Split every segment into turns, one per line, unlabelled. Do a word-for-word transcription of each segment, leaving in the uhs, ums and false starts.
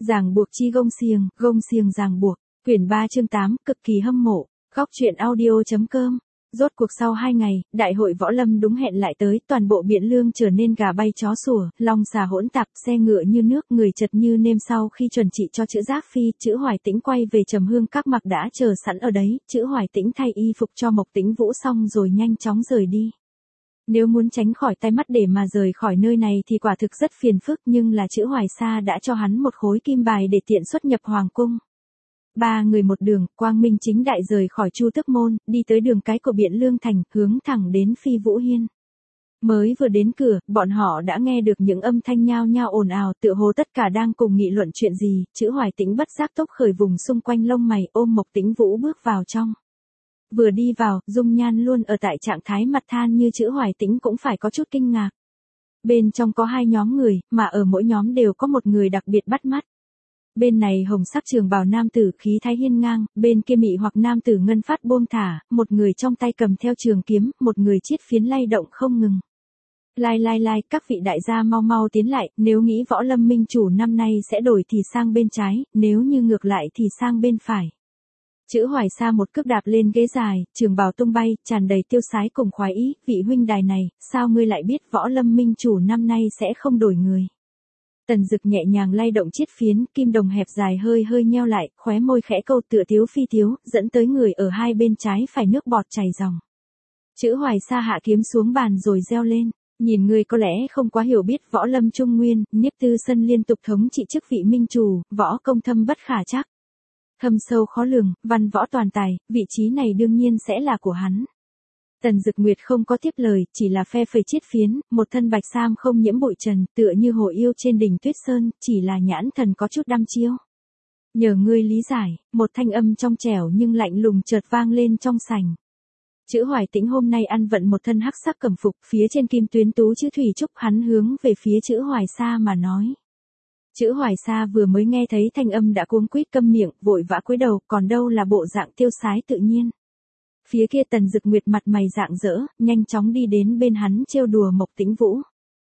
Ràng buộc chi gông xiềng, gông xiềng ràng buộc. Quyển ba chương tám, cực kỳ hâm mộ. Góc truyện audio.com. Rốt cuộc sau hai ngày, đại hội võ lâm đúng hẹn lại tới, toàn bộ Biện Lương trở nên gà bay chó sủa, long xà hỗn tạp, xe ngựa như nước, người chật như nêm. Sau khi chuẩn trị cho Chữ Giác Phi, Chữ Hoài Tĩnh quay về Trầm Hương Các mặc đã chờ sẵn ở đấy, Chữ Hoài Tĩnh thay y phục cho Mộc Tĩnh Vũ xong rồi nhanh chóng rời đi. Nếu muốn tránh khỏi tai mắt để mà rời khỏi nơi này thì quả thực rất phiền phức, nhưng là Chữ Hoài Sa đã cho hắn một khối kim bài để tiện xuất nhập hoàng cung. Ba người một đường, quang minh chính đại rời khỏi Chu Tước Môn, đi tới đường cái của Biện Lương Thành, hướng thẳng đến Phi Vũ Hiên. Mới vừa đến cửa, bọn họ đã nghe được những âm thanh nhao nhao ồn ào, tựa hồ tất cả đang cùng nghị luận chuyện gì. Chữ Hoài Tĩnh bất giác tốc khởi vùng xung quanh lông mày, ôm Mộc Tĩnh Vũ bước vào trong. Vừa đi vào, dung nhan luôn ở tại trạng thái mặt than như Chữ Hoài Tĩnh cũng phải có chút kinh ngạc. Bên trong có hai nhóm người, mà ở mỗi nhóm đều có một người đặc biệt bắt mắt. Bên này hồng sắc trường bào nam tử khí thái hiên ngang, bên kia mị hoặc nam tử ngân phát buông thả, một người trong tay cầm theo trường kiếm, một người chiết phiến lay động không ngừng. Lai lai lai, các vị đại gia mau mau tiến lại, nếu nghĩ võ lâm minh chủ năm nay sẽ đổi thì sang bên trái, nếu như ngược lại thì sang bên phải. Chữ Hoài Sa một cước đạp lên ghế dài, trường bào tung bay, tràn đầy tiêu sái cùng khoái ý, vị huynh đài này, sao ngươi lại biết võ lâm minh chủ năm nay sẽ không đổi người. Tần Dực nhẹ nhàng lay động chiết phiến, kim đồng hẹp dài hơi hơi nheo lại, khóe môi khẽ câu tựa tiếu phi tiếu, dẫn tới người ở hai bên trái phải nước bọt chảy ròng. Chữ Hoài Sa hạ kiếm xuống bàn rồi reo lên, nhìn ngươi có lẽ không quá hiểu biết võ lâm trung nguyên, Niếp Tư Sân liên tục thống trị chức vị minh chủ, võ công thâm bất khả trắc. Thâm sâu khó lường, văn võ toàn tài, vị trí này đương nhiên sẽ là của hắn. Tần Dực Nguyệt không có tiếp lời, chỉ là phe phẩy chiết phiến, một thân bạch sam không nhiễm bụi trần, tựa như hồ yêu trên đỉnh tuyết sơn, chỉ là nhãn thần có chút đăm chiêu. Nhờ ngươi lý giải, một thanh âm trong trẻo nhưng lạnh lùng chợt vang lên trong sảnh. Chữ Hoài Tĩnh hôm nay ăn vận một thân hắc sắc cẩm phục, phía trên kim tuyến tú chữ thủy trúc, hắn hướng về phía Chữ Hoài Sa mà nói. Chữ Hoài Sa vừa mới nghe thấy thanh âm đã cuống quýt câm miệng, vội vã cúi đầu, còn đâu là bộ dạng tiêu sái tự nhiên. Phía kia Tần Dực Nguyệt mặt mày rạng rỡ, nhanh chóng đi đến bên hắn trêu đùa Mộc Tĩnh Vũ.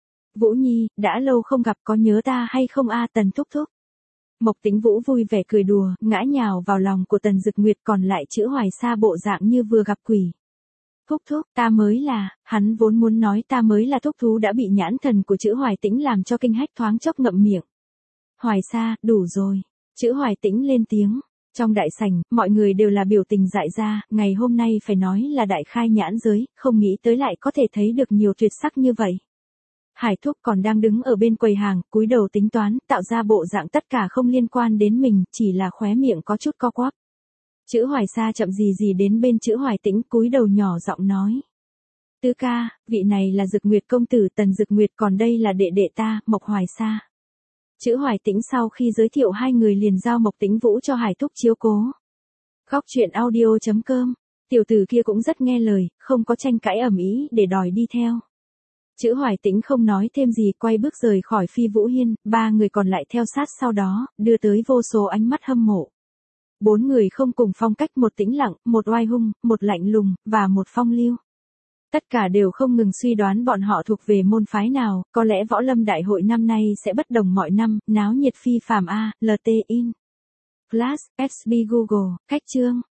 Vũ Nhi, đã lâu không gặp, có nhớ ta hay không a? Tần thúc thúc. Mộc Tĩnh Vũ vui vẻ cười đùa, ngã nhào vào lòng của Tần Dực Nguyệt, còn lại Chữ Hoài Sa bộ dạng như vừa gặp quỷ. Thúc thúc, ta mới là, hắn vốn muốn nói ta mới là thúc thú đã bị nhãn thần của Chữ Hoài Tĩnh làm cho kinh hách thoáng chốc ngậm miệng. Hoài Sa, đủ rồi. Chữ Hoài Tĩnh lên tiếng. Trong đại sảnh, mọi người đều là biểu tình dại ra, ngày hôm nay phải nói là đại khai nhãn giới, không nghĩ tới lại có thể thấy được nhiều tuyệt sắc như vậy. Hải Thúc còn đang đứng ở bên quầy hàng, cúi đầu tính toán, tạo ra bộ dạng tất cả không liên quan đến mình, chỉ là khóe miệng có chút co quắp. Chữ Hoài Sa chậm gì gì đến bên Chữ Hoài Tĩnh, cúi đầu nhỏ giọng nói. Tứ ca, vị này là Dực Nguyệt công tử Tần Dực Nguyệt, còn đây là đệ đệ ta, Mộc Hoài Sa. Chữ Hoài Tĩnh sau khi giới thiệu hai người liền giao Mộc Tĩnh Vũ cho Hải Thúc chiếu cố. Góc truyện audio.com. Tiểu tử kia cũng rất nghe lời, không có tranh cãi ầm ĩ để đòi đi theo. Chữ Hoài Tĩnh không nói thêm gì, quay bước rời khỏi Phi Vũ Hiên, ba người còn lại theo sát sau đó, đưa tới vô số ánh mắt hâm mộ. Bốn người không cùng phong cách, một tĩnh lặng, một oai hung, một lạnh lùng, và một phong lưu. Tất cả đều không ngừng suy đoán bọn họ thuộc về môn phái nào, có lẽ võ lâm đại hội năm nay sẽ bất đồng mọi năm, náo nhiệt phi phàm a, lờ tê in. Class, ét bê Google, cách chương.